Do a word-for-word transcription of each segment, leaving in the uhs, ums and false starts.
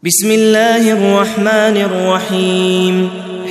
بسم الله الرحمن الرحيم.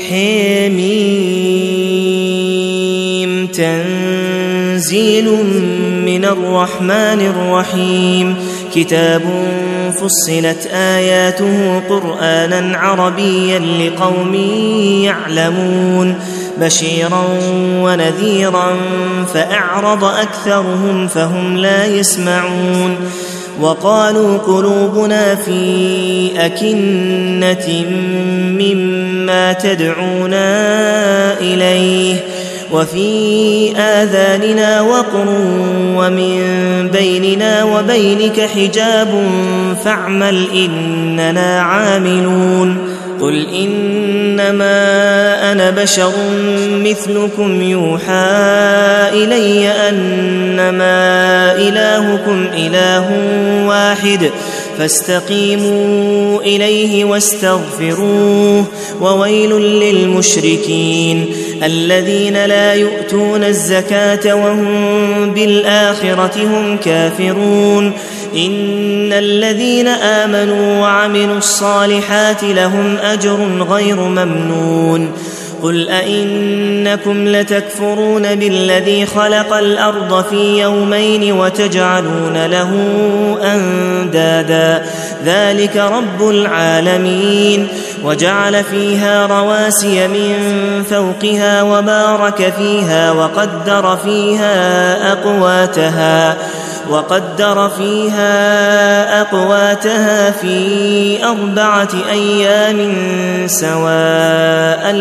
حميم تنزيل من الرحمن الرحيم. كتاب فصلت آياته قرآنا عربيا لقوم يعلمون بشيرا ونذيرا فأعرض أكثرهم فهم لا يسمعون. وقالوا قلوبنا في أكنة مما تدعونا إليه وفي آذاننا وقر ومن بيننا وبينك حجاب فاعمل إننا عاملون. قل إنما أنا بشر مثلكم يوحى إلي أنما إلهكم إله واحد فاستقيموا إليه واستغفروه. وويل للمشركين الذين لا يؤتون الزكاة وهم بالآخرة هم كافرون. إن الذين آمنوا وعملوا الصالحات لهم أجر غير ممنون. قل أئنكم لتكفرون بالذي خلق الأرض في يومين وتجعلون له أندادا ذلك رب العالمين. وجعل فيها رواسي من فوقها وبارك فيها وقدر فيها أقواتها وقدر فيها أقواتها في أربعة أيام سواء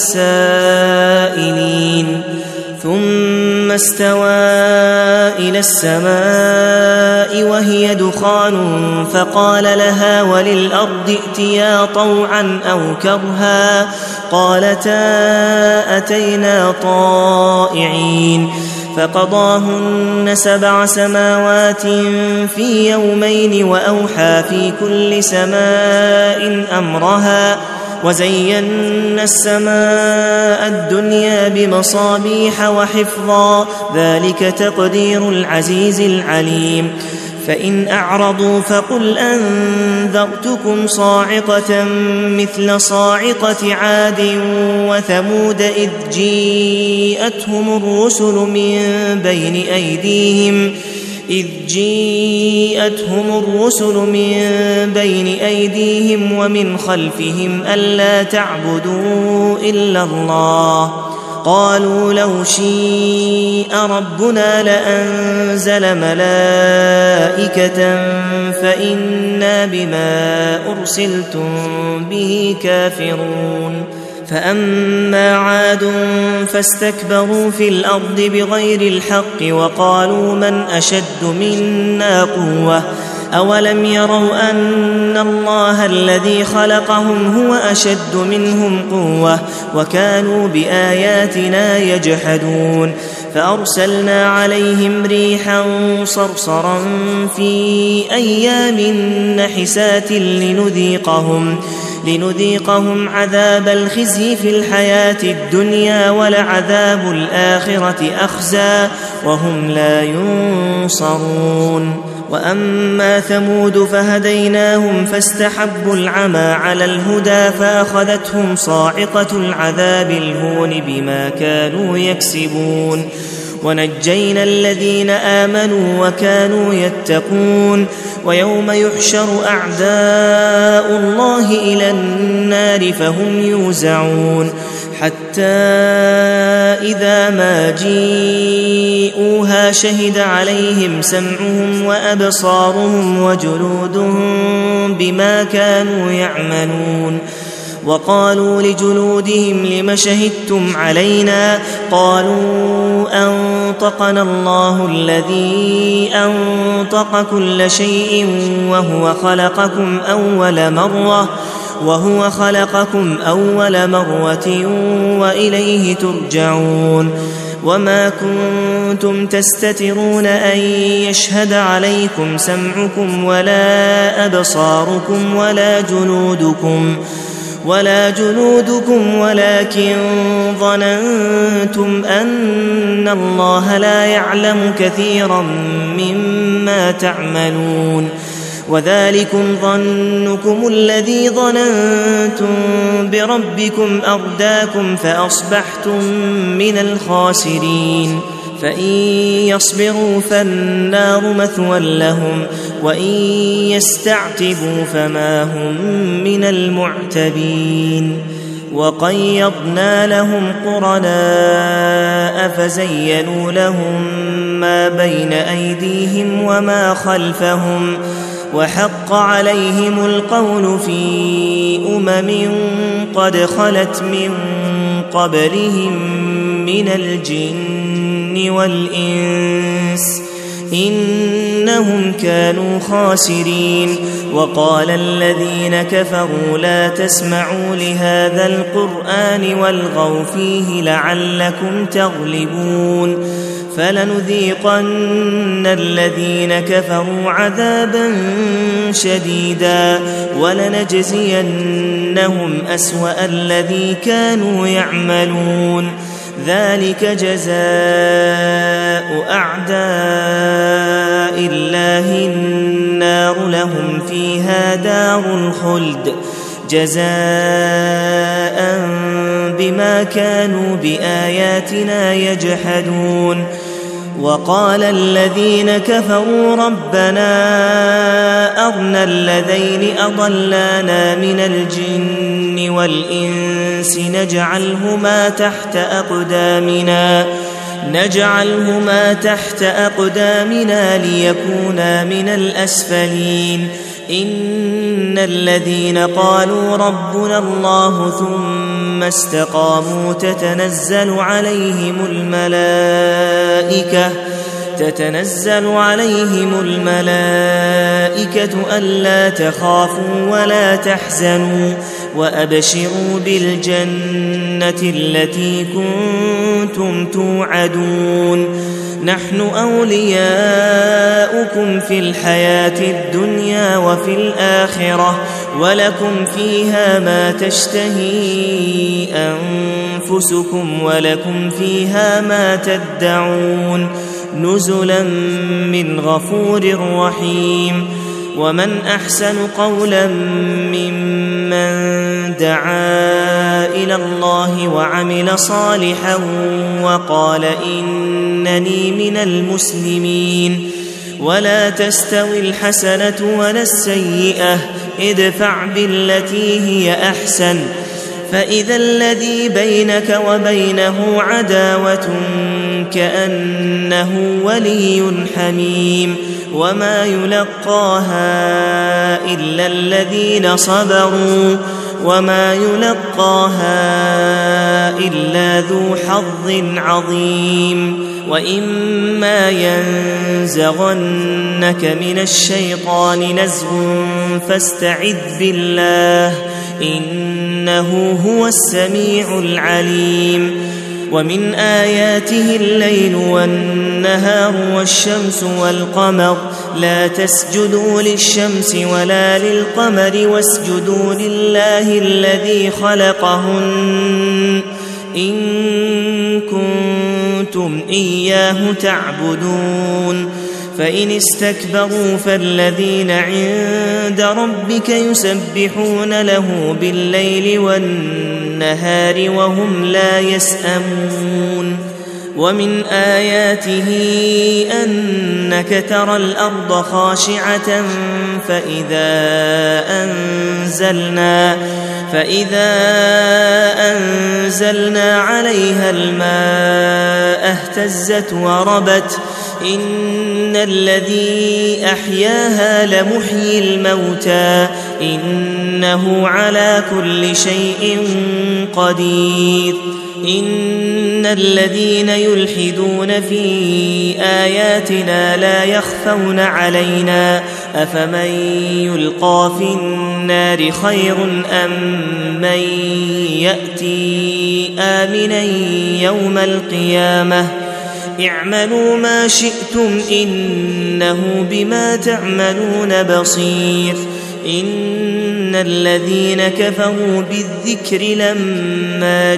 للسائلين. ثم استوى إلى السماء وهي دخان فقال لها وللأرض ائتيا طوعا أو كرها قالتا أتينا طائعين. فقضاهن سبع سماوات في يومين وأوحى في كل سماء أمرها وزينا السماء الدنيا بمصابيح وحفظا ذلك تقدير العزيز العليم. فإن أعرضوا فقل أنذرتكم صاعقة مثل صاعقة عاد وثمود إذ جيءتهم الرسل من بين أيديهم إذ جيءتهم الرسل من بين أيديهم ومن خلفهم ألا تعبدوا إلا الله قالوا لو شيء ربنا لأنزل ملائكة فإنا بما أرسلتم به كافرون. فأما عاد فاستكبروا في الأرض بغير الحق وقالوا من أشد منا قوة أولم يروا أن الله الذي خلقهم هو أشد منهم قوة وكانوا بآياتنا يجحدون. فأرسلنا عليهم ريحا صرصرا في أيام نحسات لنذيقهم لنذيقهم عذاب الخزي في الحياة الدنيا ولعذاب الآخرة أخزى وهم لا ينصرون. وأما ثمود فهديناهم فاستحبوا العمى على الهدى فأخذتهم صاعقة العذاب الهون بما كانوا يكسبون. ونجينا الذين آمنوا وكانوا يتقون. ويوم يحشر أعداء الله إلى النار فهم يوزعون حتى إذا ما جيءوها شهد عليهم سمعهم وأبصارهم وجلودهم بما كانوا يعملون. وقالوا لجلودهم لم شهدتم علينا قالوا أنطقنا الله الذي أنطق كل شيء وهو خلقكم أول مرة وهو خلقكم أول مرة وإليه ترجعون. وما كنتم تستترون أن يشهد عليكم سمعكم ولا أبصاركم ولا جلودكم ولا جلودكم ولكن ظننتم أن الله لا يعلم كثيرا مما تعملون. وذلكم ظنكم الذي ظننتم بربكم أرداكم فأصبحتم من الخاسرين فإن يصبروا فالنار مثوى لهم وإن يستعتبوا فما هم من المعتبين وقيضنا لهم قرناء فزينوا لهم ما بين أيديهم وما خلفهم وحق عليهم القول في أمم قد خلت من قبلهم من الجن والإنس إنهم كانوا خاسرين وقال الذين كفروا لا تسمعوا لهذا القرآن والغوا فيه لعلكم تغلبون فلنذيقن الذين كفروا عذابا شديدا ولنجزينهم أسوأ الذي كانوا يعملون ذلك جزاء أعداء الله النار لهم فيها دار الخلد جزاء بما كانوا بآياتنا يجحدون وقال الذين كفروا ربنا أرنا الذين أضلانا من الجن والإنس نجعلهما تحت أقدامنا نجعلهما تحت أقدامنا ليكونا من الأسفلين إن الذين قالوا ربنا الله ثم استقاموا تتنزل عليهم الملائكة تتنزل عليهم الملائكة ألا تخافوا ولا تحزنوا وأبشروا بالجنة التي كنتم توعدون نحن أولياؤكم في الحياة الدنيا وفي الآخرة ولكم فيها ما تشتهي أنفسكم ولكم فيها ما تدعون نزلا من غفور رحيم ومن أحسن قولا ممن دعا إلى الله وعمل صالحا وقال إنني من المسلمين ولا تستوي الحسنة ولا السيئة ادفع بالتي هي أحسن فإذا الذي بينك وبينه عداوة كأنه ولي حميم وما يلقاها إلا الذين صبروا وما يلقاها إلا ذو حظ عظيم وإما ينزغنك من الشيطان نزغ فاستعذ بالله إنه هو السميع العليم ومن آياته الليل والنهار والشمس والقمر لا تسجدوا للشمس ولا للقمر واسجدوا لله الذي خلقهن إن كنتم إياه تعبدون فإن استكبروا فالذين عند ربك يسبحون له بالليل والنهار وهم لا يسأمون ومن آياته أنك ترى الأرض خاشعة فإذا أنزلنا فإذا أنزلنا عليها الماء اهتزت وربت إن الذي أحياها لمحيي الموتى إنه على كل شيء قدير إن الذين يلحدون في آياتنا لا يخفون علينا أفمن يلقى في النار خير أم من يأتي آمنا يوم القيامة اعملوا ما شئتم إنه بما تعملون بصير إن الذين كفروا بالذكر لما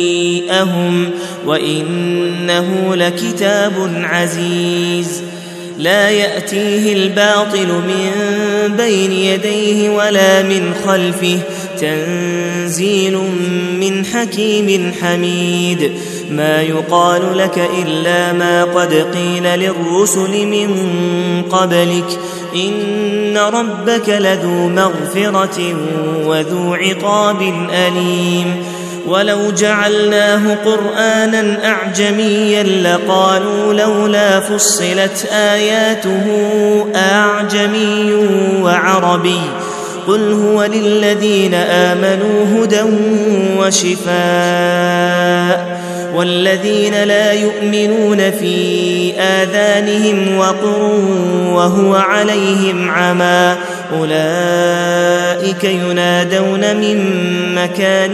جيءهم وإنه لكتاب عزيز لا يأتيه الباطل من بين يديه ولا من خلفه تنزيل من حكيم حميد ما يقال لك إلا ما قد قيل للرسل من قبلك إن ربك لذو مغفرة وذو عقاب أليم ولو جعلناه قرآنا أعجميا لقالوا لولا فصلت آياته أعجمي وعربي قل هو للذين آمنوا هدى وشفاء والذين لا يؤمنون في آذانهم وقر وهو عليهم عمى أولئك ينادون من مكان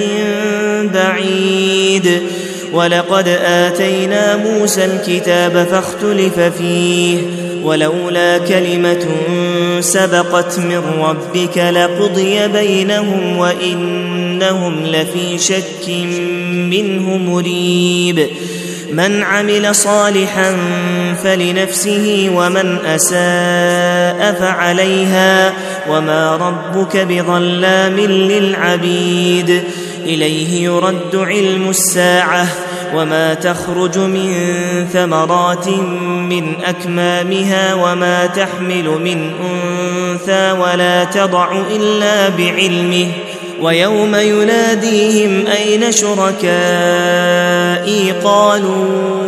بعيد ولقد آتينا موسى الكتاب فاختلف فيه ولولا كلمة سبقت من ربك لقضي بينهم وإنهم لفي شك منه مريب من عمل صالحا فلنفسه ومن أساء فعليها وما ربك بظلام للعبيد إليه يرد علم الساعة وما تخرج من ثمرات من أكمامها وما تحمل من أنثى ولا تضع إلا بعلمه ويوم يناديهم أين شركائي قالوا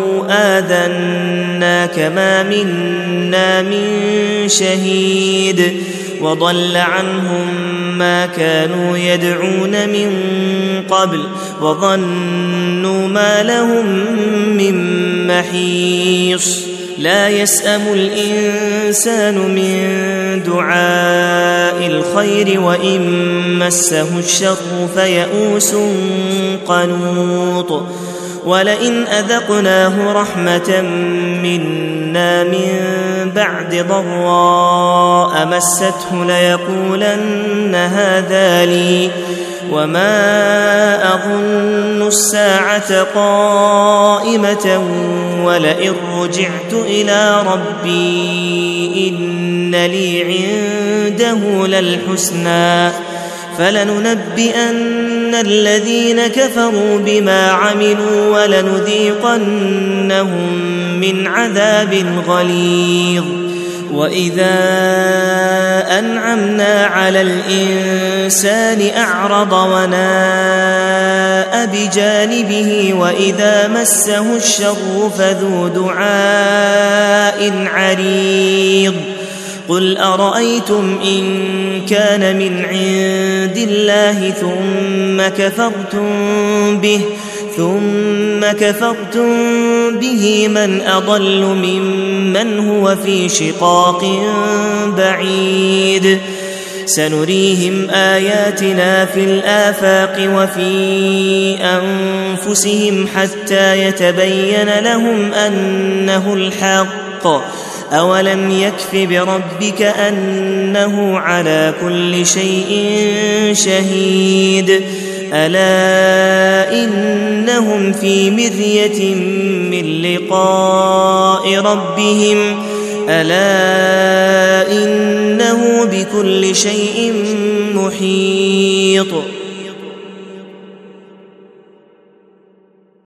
آذناك ما منا من شهيد وضل عنهم ما كانوا يدعون من قبل وظنوا ما لهم من محيص لا يسأم الإنسان من دعاء الخير وإن مسه الشر فيئوس قنوط ولئن أذقناه رحمة منا من بعد ضراء مسته ليقولن هذا لي وما أظن الساعة قائمة ولئن رجعت إلى ربي إن لي عنده للحسنى فلننبئن الذين كفروا بما عملوا ولنذيقنهم من عذاب غليظ وإذا أنعمنا على الإنسان أعرض وناء بجانبه وإذا مسه الشر فذو دعاء عريض قل أرأيتم إن كان من عند الله ثم كفرتم به ثم كفرتم به من أضل ممن هو في شقاق بعيد سنريهم آياتنا في الآفاق وفي أنفسهم حتى يتبين لهم أنه الحق أولم يكف بربك أنه على كل شيء شهيد ألا إنهم في مرية من لقاء ربهم ألا إنه بكل شيء محيط